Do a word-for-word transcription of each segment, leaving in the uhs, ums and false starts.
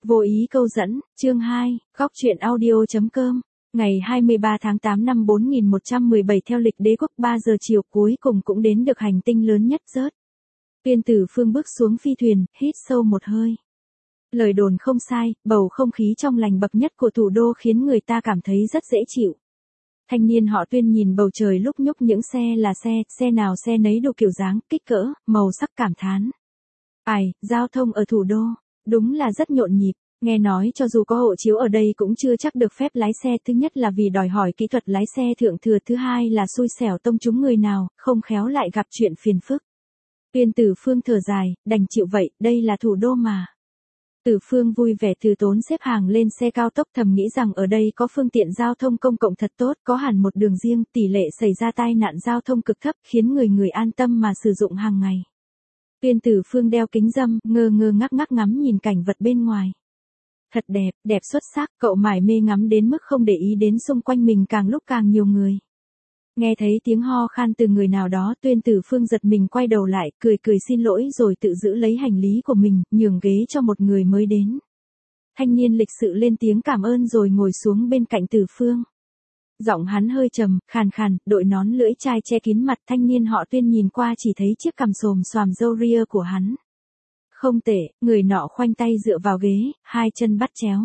Vô ý câu dẫn, chương hai, góc truyện audio.com, ngày hai mươi ba tháng tám năm bốn nghìn một trăm mười bảy theo lịch đế quốc ba giờ chiều cuối cùng cũng đến được hành tinh lớn nhất rớt. Tuyên Tử Phương bước xuống phi thuyền, hít sâu một hơi. Lời đồn không sai, bầu không khí trong lành bậc nhất của thủ đô khiến người ta cảm thấy rất dễ chịu. Thanh niên họ Tuyên nhìn bầu trời lúc nhúc những xe là xe, xe nào xe nấy đủ kiểu dáng, kích cỡ, màu sắc cảm thán. Ai, giao thông ở thủ đô, đúng là rất nhộn nhịp, nghe nói cho dù có hộ chiếu ở đây cũng chưa chắc được phép lái xe, thứ nhất là vì đòi hỏi kỹ thuật lái xe thượng thừa, thứ hai là xui xẻo tông trúng người nào, không khéo lại gặp chuyện phiền phức. Tuyên Tử Phương thở dài, đành chịu vậy, đây là thủ đô mà. Tử Phương vui vẻ từ tốn xếp hàng lên xe cao tốc, thầm nghĩ rằng ở đây có phương tiện giao thông công cộng thật tốt, có hẳn một đường riêng, tỷ lệ xảy ra tai nạn giao thông cực thấp, khiến người người an tâm mà sử dụng hàng ngày. Tuyên Tử Phương đeo kính râm, ngơ ngơ ngác ngác ngắm nhìn cảnh vật bên ngoài. Thật đẹp, đẹp xuất sắc, cậu mải mê ngắm đến mức không để ý đến xung quanh mình càng lúc càng nhiều người. Nghe thấy tiếng ho khan từ người nào đó, Tuyên Tử Phương giật mình quay đầu lại, cười cười xin lỗi rồi tự giữ lấy hành lý của mình, nhường ghế cho một người mới đến. Thanh niên lịch sự lên tiếng cảm ơn rồi ngồi xuống bên cạnh Tử Phương. Giọng hắn hơi trầm, khàn khàn, đội nón lưỡi chai che kín mặt, thanh niên họ Tuyên nhìn qua chỉ thấy chiếc cằm xồm xoàm râu ria của hắn. Không tệ, người nọ khoanh tay dựa vào ghế, hai chân bắt chéo.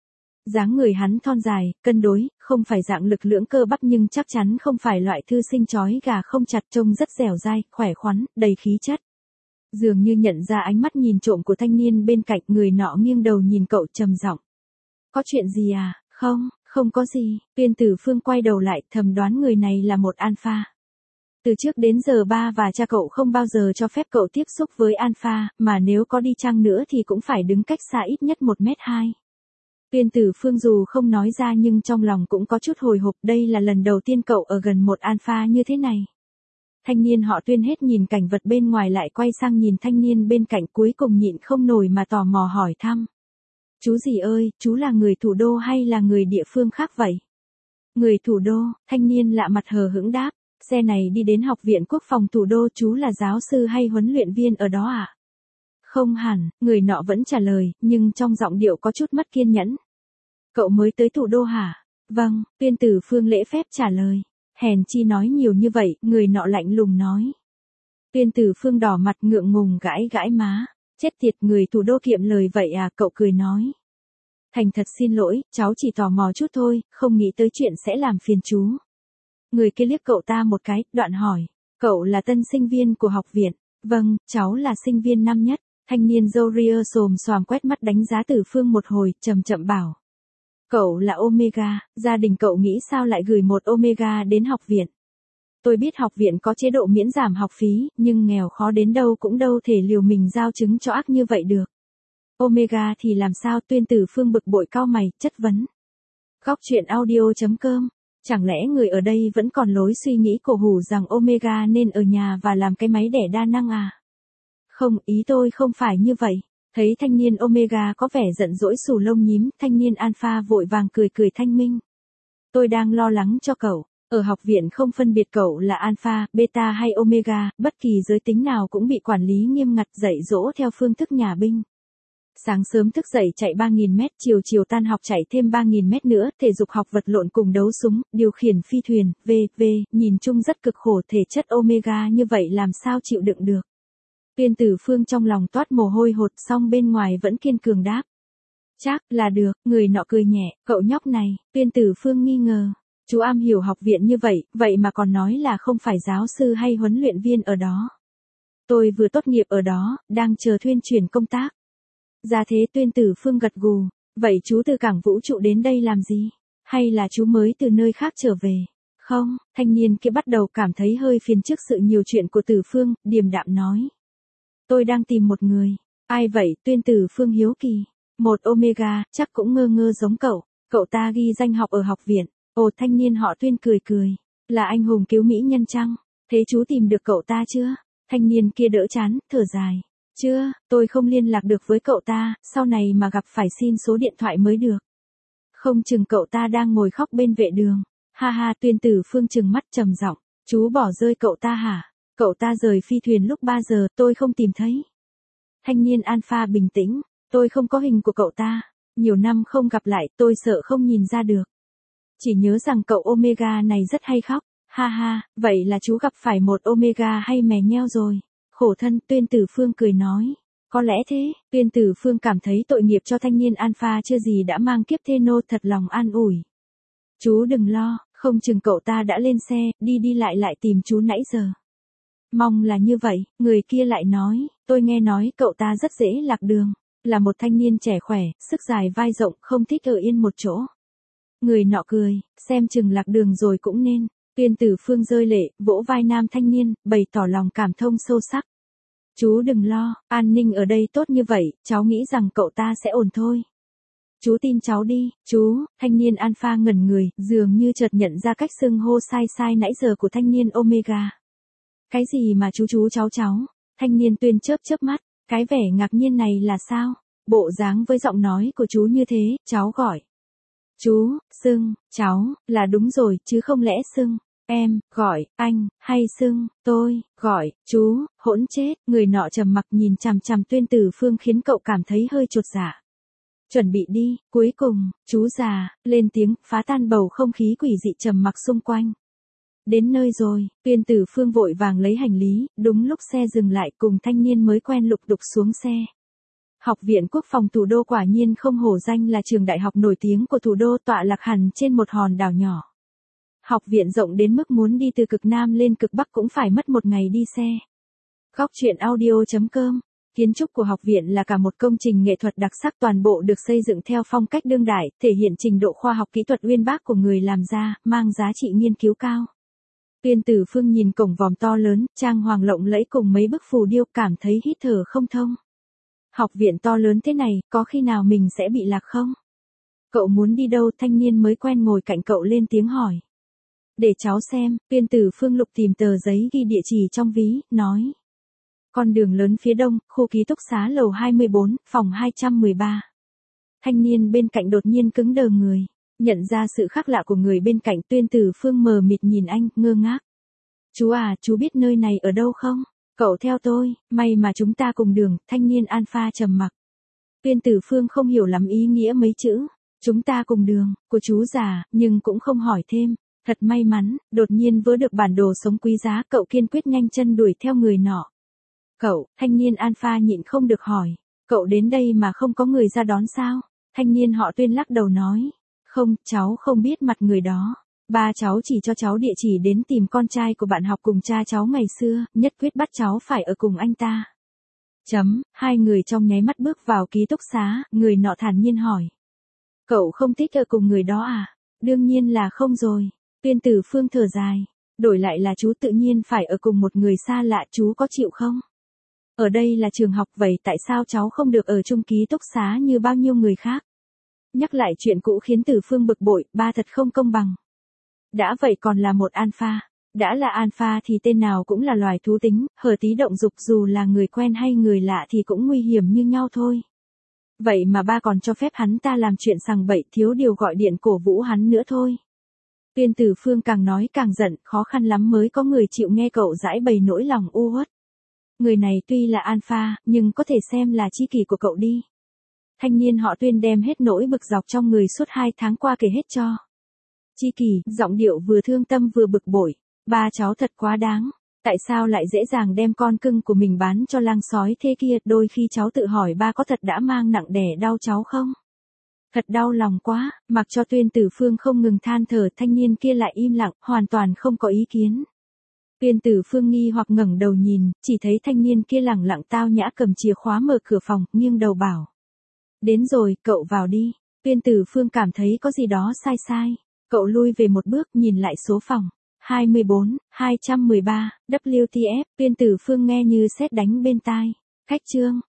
Dáng người hắn thon dài, cân đối, không phải dạng lực lưỡng cơ bắp nhưng chắc chắn không phải loại thư sinh chói gà không chặt, trông rất dẻo dai, khỏe khoắn, đầy khí chất. Dường như nhận ra ánh mắt nhìn trộm của thanh niên bên cạnh, người nọ nghiêng đầu nhìn cậu trầm giọng. Có chuyện gì à? Không, không có gì. Tuyên Tử Phương quay đầu lại, thầm đoán người này là một alpha. Từ trước đến giờ ba và cha cậu không bao giờ cho phép cậu tiếp xúc với alpha, mà nếu có đi chăng nữa thì cũng phải đứng cách xa ít nhất một mét hai. Tuyên Tử Phương dù không nói ra nhưng trong lòng cũng có chút hồi hộp, đây là lần đầu tiên cậu ở gần một alpha như thế này. Thanh niên họ Tuyên hết nhìn cảnh vật bên ngoài lại quay sang nhìn thanh niên bên cạnh, cuối cùng nhịn không nổi mà tò mò hỏi thăm. Chú gì ơi, chú là người thủ đô hay là người địa phương khác vậy? Người thủ đô, thanh niên lạ mặt hờ hững đáp, xe này đi đến Học viện Quốc phòng thủ đô, chú là giáo sư hay huấn luyện viên ở đó à? Không hẳn, người nọ vẫn trả lời, nhưng trong giọng điệu có chút mất kiên nhẫn. Cậu mới tới thủ đô hả? Vâng, Tuyên Tử Phương lễ phép trả lời. Hèn chi nói nhiều như vậy, người nọ lạnh lùng nói. Tuyên Tử Phương đỏ mặt ngượng ngùng gãi gãi má. Chết tiệt, người thủ đô kiệm lời vậy à? Cậu cười nói. Thành thật xin lỗi, cháu chỉ tò mò chút thôi, không nghĩ tới chuyện sẽ làm phiền chú. Người kia liếc cậu ta một cái, đoạn hỏi. Cậu là tân sinh viên của học viện? Vâng, cháu là sinh viên năm nhất. Thanh niên râu ria xồm xoàm quét mắt đánh giá Tử Phương một hồi, chậm chậm bảo. Cậu là Omega, gia đình cậu nghĩ sao lại gửi một Omega đến học viện? Tôi biết học viện có chế độ miễn giảm học phí, nhưng nghèo khó đến đâu cũng đâu thể liều mình giao trứng cho ác như vậy được. Omega thì làm sao? Tuyên Tử Phương bực bội cau mày, chất vấn. Góc truyện audio.com, chẳng lẽ người ở đây vẫn còn lối suy nghĩ cổ hủ rằng Omega nên ở nhà và làm cái máy đẻ đa năng à? Không, ý tôi không phải như vậy. Thấy thanh niên Omega có vẻ giận dỗi xù lông nhím, thanh niên Alpha vội vàng cười cười thanh minh. Tôi đang lo lắng cho cậu, ở học viện không phân biệt cậu là Alpha, Beta hay Omega, bất kỳ giới tính nào cũng bị quản lý nghiêm ngặt, dạy dỗ theo phương thức nhà binh. Sáng sớm thức dậy chạy ba nghìn mét, chiều chiều tan học chạy thêm ba nghìn mét nữa, thể dục học vật lộn cùng đấu súng, điều khiển phi thuyền, vân vân, nhìn chung rất cực khổ, thể chất Omega như vậy làm sao chịu đựng được. Tuyên Tử Phương trong lòng toát mồ hôi hột, song bên ngoài vẫn kiên cường đáp. Chắc là được, người nọ cười nhẹ, cậu nhóc này. Tuyên Tử Phương nghi ngờ. Chú am hiểu học viện như vậy, vậy mà còn nói là không phải giáo sư hay huấn luyện viên ở đó. Tôi vừa tốt nghiệp ở đó, đang chờ thuyên chuyển công tác. Ra thế? Tuyên Tử Phương gật gù. Vậy chú từ cảng vũ trụ đến đây làm gì? Hay là chú mới từ nơi khác trở về? Không, thanh niên kia bắt đầu cảm thấy hơi phiền trước sự nhiều chuyện của Tử Phương, điềm đạm nói. Tôi đang tìm một người. Ai vậy? Tuyên Tử Phương hiếu kỳ. Một Omega, chắc cũng ngơ ngơ giống cậu. Cậu ta ghi danh học ở học viện. Ồ, thanh niên họ Tuyên cười cười. Là anh hùng cứu mỹ nhân chăng? Thế chú tìm được cậu ta chưa? Thanh niên kia đỡ chán, thở dài. Chưa, tôi không liên lạc được với cậu ta, sau này mà gặp phải xin số điện thoại mới được. Không chừng cậu ta đang ngồi khóc bên vệ đường. Ha ha, Tuyên Tử Phương trừng mắt trầm giọng. Chú bỏ rơi cậu ta hả? Cậu ta rời phi thuyền lúc ba giờ, tôi không tìm thấy. Thanh niên Alpha bình tĩnh, tôi không có hình của cậu ta. Nhiều năm không gặp lại, tôi sợ không nhìn ra được. Chỉ nhớ rằng cậu Omega này rất hay khóc. Ha ha, vậy là chú gặp phải một Omega hay mè nheo rồi. Khổ thân, Tuyên Tử Phương cười nói. Có lẽ thế, Tuyên Tử Phương cảm thấy tội nghiệp cho thanh niên alpha chưa gì đã mang kiếp thê nô, thật lòng an ủi. Chú đừng lo, không chừng cậu ta đã lên xe, đi đi lại lại tìm chú nãy giờ. Mong là như vậy, người kia lại nói, tôi nghe nói cậu ta rất dễ lạc đường. Là một thanh niên trẻ khỏe, sức dài vai rộng, không thích ở yên một chỗ. Người nọ cười, xem chừng lạc đường rồi cũng nên. Tuyên Tử Phương rơi lệ, vỗ vai nam thanh niên, bày tỏ lòng cảm thông sâu sắc. Chú đừng lo, an ninh ở đây tốt như vậy, cháu nghĩ rằng cậu ta sẽ ổn thôi. Chú tin cháu đi, chú. Thanh niên alpha ngẩn người, dường như chợt nhận ra cách xưng hô sai sai nãy giờ của thanh niên Omega. Cái gì mà chú chú cháu cháu? Thanh niên Tuyên chớp chớp mắt, cái vẻ ngạc nhiên này là sao? Bộ dáng với giọng nói của chú như thế, cháu gọi. Chú, xưng, cháu, là đúng rồi, chứ không lẽ xưng, em, gọi, anh, hay xưng, tôi, gọi, chú, hỗn chết. Người nọ trầm mặc nhìn chằm chằm Tuyên Tử Phương khiến cậu cảm thấy hơi chột dạ. Chuẩn bị đi, cuối cùng, chú già, lên tiếng, phá tan bầu không khí quỷ dị trầm mặc xung quanh. Đến nơi rồi, Tuyên Tử Phương vội vàng lấy hành lý, đúng lúc xe dừng lại cùng thanh niên mới quen lục đục xuống xe. Học viện Quốc phòng thủ đô quả nhiên không hổ danh là trường đại học nổi tiếng của thủ đô, tọa lạc hẳn trên một hòn đảo nhỏ. Học viện rộng đến mức muốn đi từ cực Nam lên cực Bắc cũng phải mất một ngày đi xe. Góc truyện audio chấm com. Kiến trúc của học viện là cả một công trình nghệ thuật đặc sắc, toàn bộ được xây dựng theo phong cách đương đại, thể hiện trình độ khoa học kỹ thuật uyên bác của người làm ra, mang giá trị nghiên cứu cao. Tuyên Tử Phương nhìn cổng vòm to lớn, trang hoàng lộng lẫy cùng mấy bức phù điêu, cảm thấy hít thở không thông. Học viện to lớn thế này, có khi nào mình sẽ bị lạc không? Cậu muốn đi đâu? Thanh niên mới quen ngồi cạnh cậu lên tiếng hỏi. Để cháu xem. Tuyên Tử Phương lục tìm tờ giấy ghi địa chỉ trong ví, nói. Con đường lớn phía đông, khu ký túc xá lầu hai mươi bốn, phòng hai trăm mười ba. Thanh niên bên cạnh đột nhiên cứng đờ người. Nhận ra sự khác lạ của người bên cạnh, Tuyên Tử Phương mờ mịt nhìn anh, ngơ ngác. Chú à, chú biết nơi này ở đâu không? Cậu theo tôi, may mà chúng ta cùng đường. Thanh niên alpha trầm mặc. Tuyên Tử Phương không hiểu lắm ý nghĩa mấy chữ. Chúng ta cùng đường, của chú già, nhưng cũng không hỏi thêm. Thật may mắn, đột nhiên vớ được bản đồ sống quý giá, cậu kiên quyết nhanh chân đuổi theo người nọ. Cậu, thanh niên alpha nhịn không được hỏi. Cậu đến đây mà không có người ra đón sao? Thanh niên họ Tuyên lắc đầu nói. Không, cháu không biết mặt người đó. Ba cháu chỉ cho cháu địa chỉ đến tìm con trai của bạn học cùng cha cháu ngày xưa, nhất quyết bắt cháu phải ở cùng anh ta. Chấm, hai người trong nháy mắt bước vào ký túc xá, người nọ thản nhiên hỏi. Cậu không thích ở cùng người đó à? Đương nhiên là không rồi. Tuyên Tử Phương thở dài. Đổi lại là chú tự nhiên phải ở cùng một người xa lạ, chú có chịu không? Ở đây là trường học, vậy tại sao cháu không được ở chung ký túc xá như bao nhiêu người khác? Nhắc lại chuyện cũ khiến Tử Phương bực bội, ba thật không công bằng. Đã vậy còn là một alpha. Đã là alpha thì tên nào cũng là loài thú tính, hở tí động dục, dù là người quen hay người lạ thì cũng nguy hiểm như nhau thôi. Vậy mà ba còn cho phép hắn ta làm chuyện sằng bậy, thiếu điều gọi điện cổ vũ hắn nữa thôi. Tuyên Tử Phương càng nói càng giận, khó khăn lắm mới có người chịu nghe cậu giải bày nỗi lòng u uất. Người này tuy là alpha, nhưng có thể xem là tri kỷ của cậu đi. Thanh niên họ Tuyên đem hết nỗi bực dọc trong người suốt hai tháng qua kể hết cho. Tri kỷ, giọng điệu vừa thương tâm vừa bực bội. Ba cháu thật quá đáng. Tại sao lại dễ dàng đem con cưng của mình bán cho lang sói thế kia? Đôi khi cháu tự hỏi ba có thật đã mang nặng đẻ đau cháu không? Thật đau lòng quá. Mặc cho Tuyên Tử Phương không ngừng than thở, thanh niên kia lại im lặng, hoàn toàn không có ý kiến. Tuyên Tử Phương nghi hoặc ngẩng đầu nhìn, chỉ thấy thanh niên kia lẳng lặng tao nhã cầm chìa khóa mở cửa phòng, nghiêng đầu bảo. Đến rồi, cậu vào đi. Tuyên Tử Phương cảm thấy có gì đó sai sai. Cậu lui về một bước, nhìn lại số phòng. hai mươi bốn, hai trăm mười ba, W T F. Tuyên Tử Phương nghe như sét đánh bên tai. Khách trương.